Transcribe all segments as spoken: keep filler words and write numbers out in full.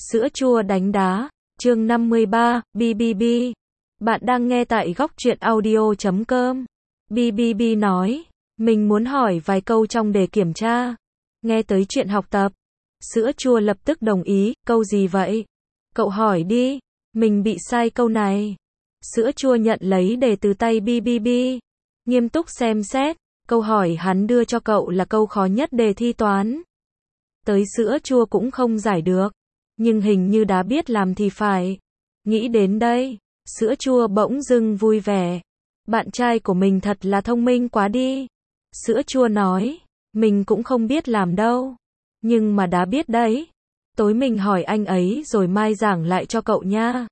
Sữa chua đánh đá, chương năm mươi ba, bê bê bê. Bạn đang nghe tại góc truyện audio chấm com. bê bê bê nói, mình muốn hỏi vài câu trong đề kiểm tra. Nghe tới chuyện học tập. Sữa chua lập tức đồng ý, câu gì vậy? Cậu hỏi đi, mình bị sai câu này. Sữa chua nhận lấy đề từ tay bê bê bê. Nghiêm túc xem xét, câu hỏi hắn đưa cho cậu là câu khó nhất đề thi toán. Tới sữa chua cũng không giải được. Nhưng hình như đã biết làm thì phải. Nghĩ đến đây, sữa chua bỗng dưng vui vẻ. Bạn trai của mình thật là thông minh quá đi. Sữa chua nói, mình cũng không biết làm đâu. Nhưng mà đã biết đấy. Tối mình hỏi anh ấy rồi mai giảng lại cho cậu nha.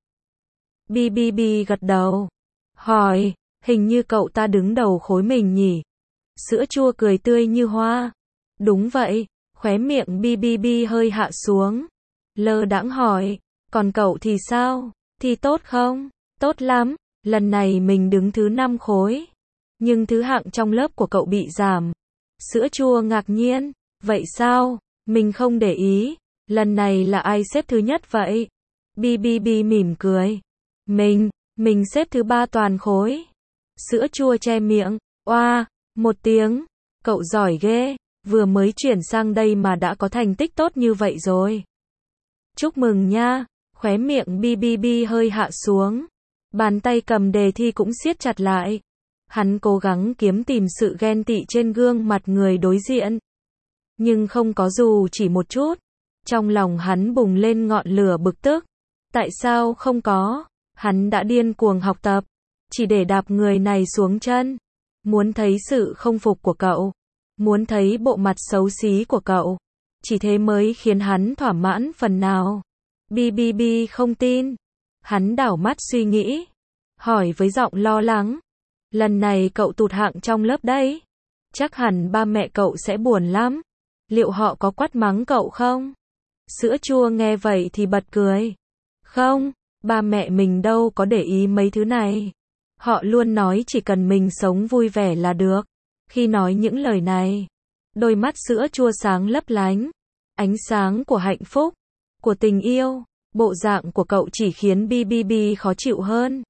bê bê bê gật đầu. Hỏi, hình như cậu ta đứng đầu khối mình nhỉ? Sữa chua cười tươi như hoa. Đúng vậy, khóe miệng bê bê bê hơi hạ xuống. Lơ đãng hỏi, còn cậu thì sao? Thì tốt không? Tốt lắm, lần này mình đứng thứ năm khối. Nhưng thứ hạng trong lớp của cậu bị giảm. Sữa chua ngạc nhiên, vậy sao? Mình không để ý, lần này là ai xếp thứ nhất vậy? bê bê bê mỉm cười. Mình, mình xếp thứ ba toàn khối. Sữa chua che miệng, oa, một tiếng, cậu giỏi ghê, vừa mới chuyển sang đây mà đã có thành tích tốt như vậy rồi. Chúc mừng nha, khóe miệng bê bê bê hơi hạ xuống. Bàn tay cầm đề thi cũng siết chặt lại. Hắn cố gắng kiếm tìm sự ghen tị trên gương mặt người đối diện. Nhưng không có dù chỉ một chút. Trong lòng hắn bùng lên ngọn lửa bực tức. Tại sao không có? Hắn đã điên cuồng học tập. Chỉ để đạp người này xuống chân. Muốn thấy sự không phục của cậu. Muốn thấy bộ mặt xấu xí của cậu. Chỉ thế mới khiến hắn thỏa mãn phần nào. bê bê bê không tin. Hắn đảo mắt suy nghĩ. Hỏi với giọng lo lắng. Lần này cậu tụt hạng trong lớp đấy. Chắc hẳn ba mẹ cậu sẽ buồn lắm. Liệu họ có quát mắng cậu không? Sữa chua nghe vậy thì bật cười. Không, ba mẹ mình đâu có để ý mấy thứ này. Họ luôn nói chỉ cần mình sống vui vẻ là được. Khi nói những lời này, đôi mắt sữa chua sáng lấp lánh. Ánh sáng của hạnh phúc, của tình yêu, bộ dạng của cậu chỉ khiến bê bê bê khó chịu hơn.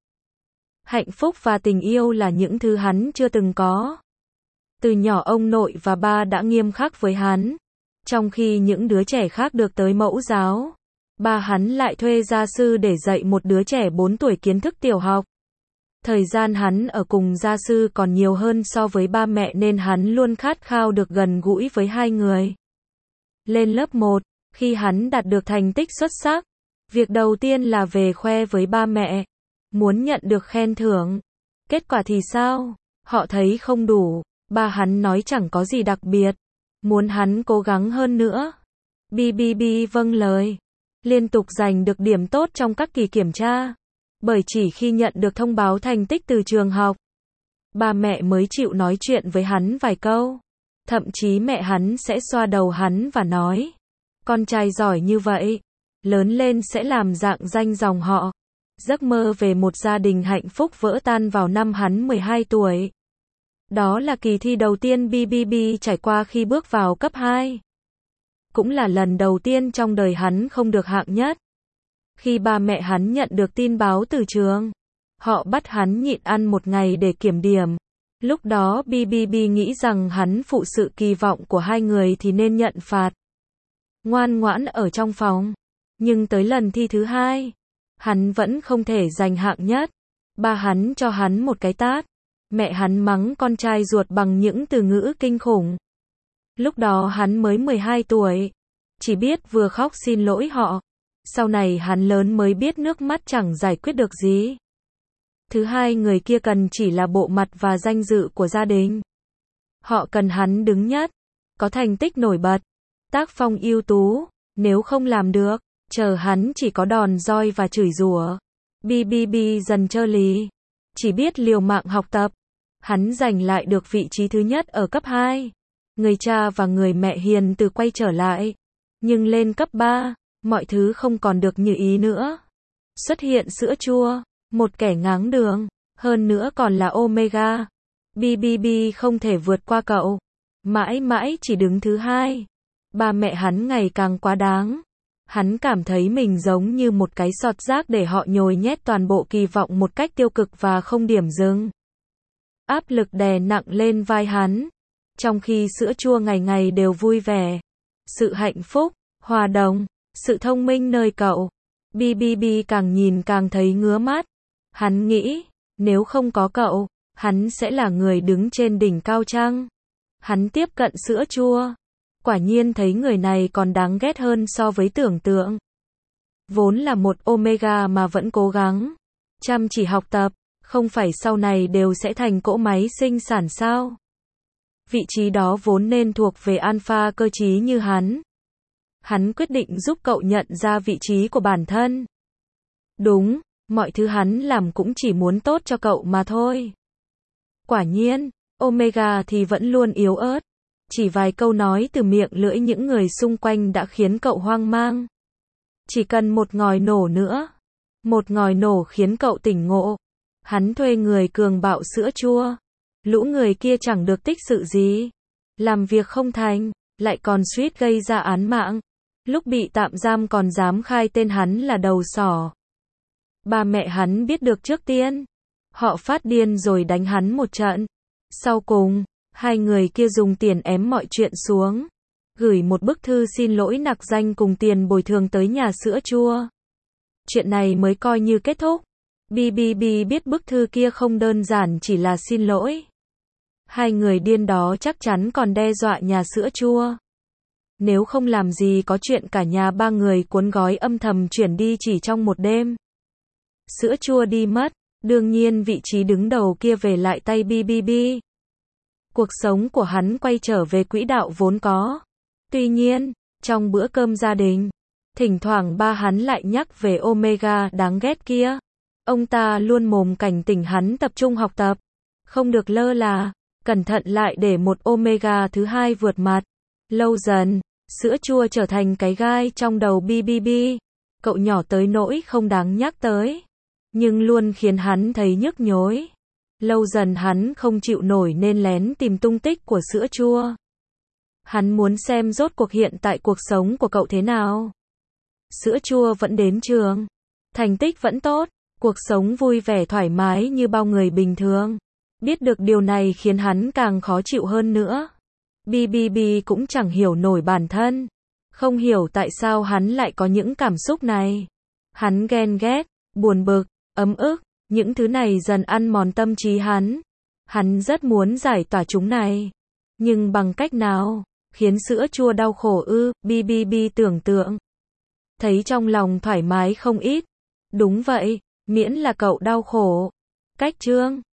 Hạnh phúc và tình yêu là những thứ hắn chưa từng có. Từ nhỏ ông nội và ba đã nghiêm khắc với hắn. Trong khi những đứa trẻ khác được tới mẫu giáo, ba hắn lại thuê gia sư để dạy một đứa trẻ bốn tuổi kiến thức tiểu học. Thời gian hắn ở cùng gia sư còn nhiều hơn so với ba mẹ nên hắn luôn khát khao được gần gũi với hai người. Lên lớp một, khi hắn đạt được thành tích xuất sắc, việc đầu tiên là về khoe với ba mẹ. Muốn nhận được khen thưởng. Kết quả thì sao? Họ thấy không đủ. Ba hắn nói chẳng có gì đặc biệt. Muốn hắn cố gắng hơn nữa. bê bê bê vâng lời. Liên tục giành được điểm tốt trong các kỳ kiểm tra. Bởi chỉ khi nhận được thông báo thành tích từ trường học, ba mẹ mới chịu nói chuyện với hắn vài câu. Thậm chí mẹ hắn sẽ xoa đầu hắn và nói, con trai giỏi như vậy, lớn lên sẽ làm rạng danh dòng họ. Giấc mơ về một gia đình hạnh phúc vỡ tan vào năm hắn mười hai tuổi. Đó là kỳ thi đầu tiên bê bê bê trải qua khi bước vào cấp hai. Cũng là lần đầu tiên trong đời hắn không được hạng nhất. Khi ba mẹ hắn nhận được tin báo từ trường, họ bắt hắn nhịn ăn một ngày để kiểm điểm. Lúc đó bê bê bê nghĩ rằng hắn phụ sự kỳ vọng của hai người thì nên nhận phạt. Ngoan ngoãn ở trong phòng. Nhưng tới lần thi thứ hai, hắn vẫn không thể giành hạng nhất. Ba hắn cho hắn một cái tát. Mẹ hắn mắng con trai ruột bằng những từ ngữ kinh khủng. Lúc đó hắn mới mười hai tuổi. Chỉ biết vừa khóc xin lỗi họ. Sau này hắn lớn mới biết nước mắt chẳng giải quyết được gì. Thứ hai, người kia cần chỉ là bộ mặt và danh dự của gia đình. Họ cần hắn đứng nhất, có thành tích nổi bật, tác phong ưu tú. Nếu không làm được, chờ hắn chỉ có đòn roi và chửi rủa. bê bê bê dần trơ lý, chỉ biết liều mạng học tập. Hắn giành lại được vị trí thứ nhất ở cấp hai. Người cha và người mẹ hiền từ quay trở lại. Nhưng lên cấp ba, mọi thứ không còn được như ý nữa. Xuất hiện sữa chua, một kẻ ngáng đường, hơn nữa còn là Omega. bê bê bê không thể vượt qua cậu. Mãi mãi chỉ đứng thứ hai. Ba mẹ hắn ngày càng quá đáng. Hắn cảm thấy mình giống như một cái sọt rác để họ nhồi nhét toàn bộ kỳ vọng một cách tiêu cực và không điểm dừng. Áp lực đè nặng lên vai hắn, trong khi sữa chua ngày ngày đều vui vẻ. Sự hạnh phúc, hòa đồng, sự thông minh nơi cậu. bê bê bê càng nhìn càng thấy ngứa mắt. Hắn nghĩ, nếu không có cậu, hắn sẽ là người đứng trên đỉnh cao chăng? Hắn tiếp cận sữa chua. Quả nhiên thấy người này còn đáng ghét hơn so với tưởng tượng. Vốn là một Omega mà vẫn cố gắng, chăm chỉ học tập, không phải sau này đều sẽ thành cỗ máy sinh sản sao? Vị trí đó vốn nên thuộc về alpha cơ trí như hắn. Hắn quyết định giúp cậu nhận ra vị trí của bản thân. Đúng, mọi thứ hắn làm cũng chỉ muốn tốt cho cậu mà thôi. Quả nhiên, Omega thì vẫn luôn yếu ớt. Chỉ vài câu nói từ miệng lưỡi những người xung quanh đã khiến cậu hoang mang. Chỉ cần một ngòi nổ nữa. Một ngòi nổ khiến cậu tỉnh ngộ. Hắn thuê người cường bạo sữa chua. Lũ người kia chẳng được tích sự gì. Làm việc không thành, lại còn suýt gây ra án mạng. Lúc bị tạm giam còn dám khai tên hắn là đầu sỏ. Ba mẹ hắn biết được trước tiên. Họ phát điên rồi đánh hắn một trận. Sau cùng, hai người kia dùng tiền ém mọi chuyện xuống. Gửi một bức thư xin lỗi nặc danh cùng tiền bồi thường tới nhà sữa chua. Chuyện này mới coi như kết thúc. bê bê bê biết bức thư kia không đơn giản chỉ là xin lỗi. Hai người điên đó chắc chắn còn đe dọa nhà sữa chua. Nếu không làm gì có chuyện cả nhà ba người cuốn gói âm thầm chuyển đi chỉ trong một đêm. Sữa chua đi mất, đương nhiên vị trí đứng đầu kia về lại tay bê bê bê. Cuộc sống của hắn quay trở về quỹ đạo vốn có. Tuy nhiên, trong bữa cơm gia đình, thỉnh thoảng ba hắn lại nhắc về Omega đáng ghét kia. Ông ta luôn mồm cảnh tỉnh hắn tập trung học tập. Không được lơ là, cẩn thận lại để một Omega thứ hai vượt mặt. Lâu dần, sữa chua trở thành cái gai trong đầu bê bê bê. Cậu nhỏ tới nỗi không đáng nhắc tới. Nhưng luôn khiến hắn thấy nhức nhối. Lâu dần hắn không chịu nổi nên lén tìm tung tích của sữa chua. Hắn muốn xem rốt cuộc hiện tại cuộc sống của cậu thế nào. Sữa chua vẫn đến trường. Thành tích vẫn tốt. Cuộc sống vui vẻ thoải mái như bao người bình thường. Biết được điều này khiến hắn càng khó chịu hơn nữa. bê bê bê cũng chẳng hiểu nổi bản thân. Không hiểu tại sao hắn lại có những cảm xúc này. Hắn ghen ghét, buồn bực, ấm ức. Những thứ này dần ăn mòn tâm trí hắn. Hắn rất muốn giải tỏa chúng này. Nhưng bằng cách nào? Khiến sữa chua đau khổ ư? bê bê bê tưởng tượng. Thấy trong lòng thoải mái không ít. Đúng vậy, miễn là cậu đau khổ. Cách chương